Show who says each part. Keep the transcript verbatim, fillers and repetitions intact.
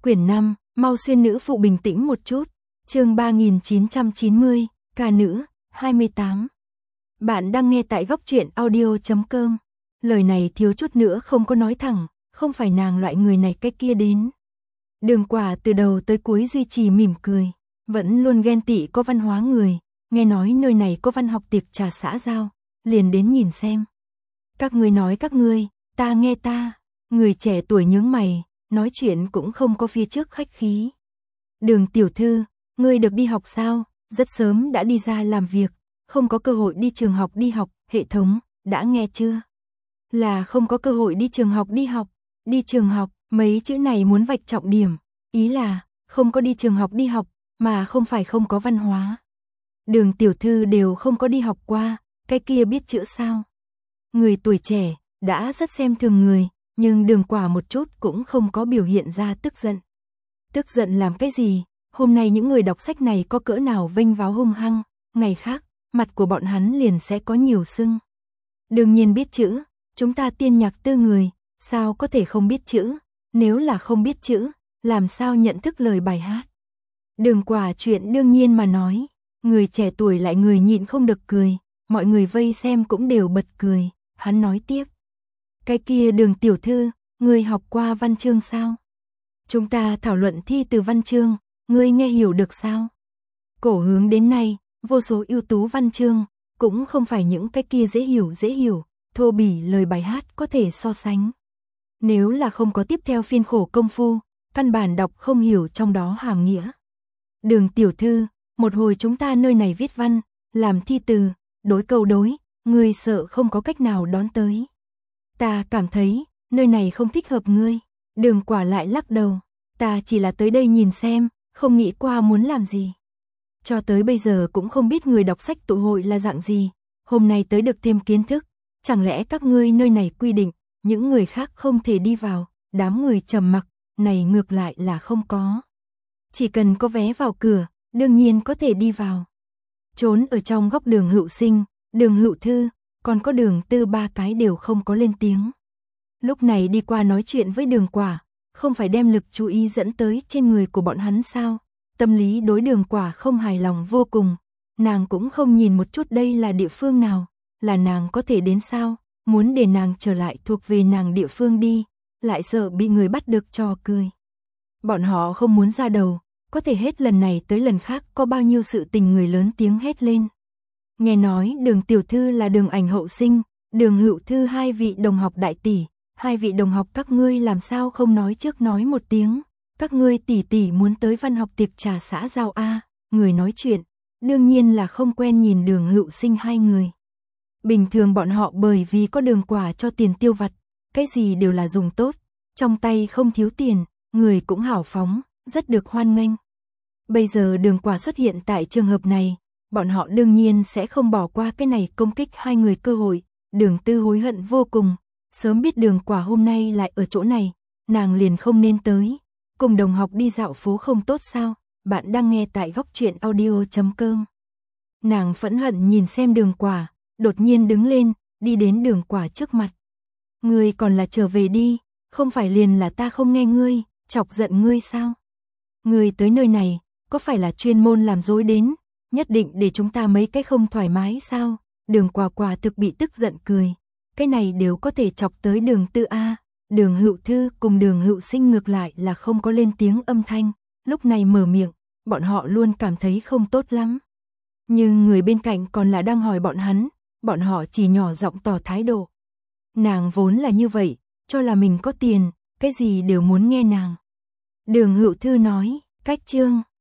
Speaker 1: Quyển năm, mau xuyên nữ phụ bình tĩnh một chút. Chương ba nghìn chín trăm chín mươi, ca nữ, hai mươi tám. Bạn đang nghe tại góc truyện audio chấm com. Lời này thiếu chút nữa không có nói thẳng, không phải nàng loại người này cái kia đến. Đường Quả từ đầu tới cuối duy trì mỉm cười, vẫn luôn ghen tị có văn hóa người, nghe nói nơi này có văn học tiệc trà xã giao, liền đến nhìn xem. Các ngươi nói các ngươi, ta nghe ta, người trẻ tuổi nhướng mày, nói chuyện cũng không có phía trước khách khí. Đường tiểu thư, ngươi được đi học sao? Rất sớm đã đi ra làm việc, không có cơ hội đi trường học đi học, hệ thống, đã nghe chưa? Là không có cơ hội đi trường học đi học, đi trường học, mấy chữ này muốn vạch trọng điểm, ý là, không có đi trường học đi học, mà không phải không có văn hóa. Đường tiểu thư đều không có đi học qua, cái kia biết chữ sao? Người tuổi trẻ, đã rất xem thường người, nhưng Đường Quả một chút cũng không có biểu hiện ra tức giận. Tức giận làm cái gì? Hôm nay những người đọc sách này có cỡ nào vênh váo hung hăng, ngày khác, mặt của bọn hắn liền sẽ có nhiều sưng. Đương nhiên biết chữ, chúng ta tiên nhạc tư người, sao có thể không biết chữ, nếu là không biết chữ, làm sao nhận thức lời bài hát. Đường Quả chuyện đương nhiên mà nói, người trẻ tuổi lại người nhịn không được cười, mọi người vây xem cũng đều bật cười, hắn nói tiếp. Cái kia Đường tiểu thư, ngươi học qua văn chương sao? Chúng ta thảo luận thi từ văn chương, ngươi nghe hiểu được sao? Cổ hướng đến nay, vô số ưu tú văn chương, cũng không phải những cái kia dễ hiểu dễ hiểu, thô bỉ lời bài hát có thể so sánh. Nếu là không có tiếp theo phiên khổ công phu, căn bản đọc không hiểu trong đó hàm nghĩa. Đường tiểu thư, một hồi chúng ta nơi này viết văn, làm thi từ, đối câu đối, ngươi sợ không có cách nào đón tới. Ta cảm thấy, nơi này không thích hợp ngươi. Đường Quả lại lắc đầu, ta chỉ là tới đây nhìn xem, không nghĩ qua muốn làm gì. Cho tới bây giờ cũng không biết người đọc sách tụ hội là dạng gì, hôm nay tới được thêm kiến thức, chẳng lẽ các ngươi nơi này quy định, những người khác không thể đi vào, đám người trầm mặc, này ngược lại là không có. Chỉ cần có vé vào cửa, đương nhiên có thể đi vào. Trốn ở trong góc Đường Hữu Sinh, Đường Hữu Thư, còn có Đường Tư ba cái đều không có lên tiếng. Lúc này đi qua nói chuyện với Đường Quả, không phải đem lực chú ý dẫn tới trên người của bọn hắn sao? Tâm lý đối Đường Quả không hài lòng vô cùng, nàng cũng không nhìn một chút đây là địa phương nào, là nàng có thể đến sao, muốn để nàng trở lại thuộc về nàng địa phương đi, lại sợ bị người bắt được trò cười. Bọn họ không muốn ra đầu, có thể hết lần này tới lần khác có bao nhiêu sự tình người lớn tiếng hét lên. Nghe nói Đường tiểu thư là Đường Ảnh hậu sinh, Đường Hữu Thư hai vị đồng học đại tỷ, hai vị đồng học các ngươi làm sao không nói trước nói một tiếng, các ngươi tỷ tỷ muốn tới văn học tiệc trà xã giao a, người nói chuyện, đương nhiên là không quen nhìn Đường Hữu Sinh hai người. Bình thường bọn họ bởi vì có Đường Quả cho tiền tiêu vặt, cái gì đều là dùng tốt, trong tay không thiếu tiền, người cũng hào phóng, rất được hoan nghênh. Bây giờ Đường Quả xuất hiện tại trường hợp này, bọn họ đương nhiên sẽ không bỏ qua cái này công kích hai người cơ hội. Đường Tư hối hận vô cùng, sớm biết Đường Quả hôm nay lại ở chỗ này, nàng liền không nên tới. Cùng đồng học đi dạo phố không tốt sao? Bạn đang nghe tại góc truyện audio chấm com. Nàng phẫn hận nhìn xem Đường Quả, đột nhiên đứng lên, đi đến Đường Quả trước mặt. Ngươi còn là trở về đi, không phải liền là ta không nghe ngươi, chọc giận ngươi sao? Ngươi tới nơi này, có phải là chuyên môn làm dối đến, nhất định để chúng ta mấy cái không thoải mái sao? Đường Quả Quả thực bị tức giận cười, cái này đều có thể chọc tới Đường Tư a. Đường Hữu Thư cùng Đường Hữu Sinh ngược lại là không có lên tiếng âm thanh, lúc này mở miệng, bọn họ luôn cảm thấy không tốt lắm. Nhưng người bên cạnh còn là đang hỏi bọn hắn, bọn họ chỉ nhỏ giọng tỏ thái độ. Nàng vốn là như vậy, cho là mình có tiền, cái gì đều muốn nghe nàng. Đường Hữu Thư nói, cách chương.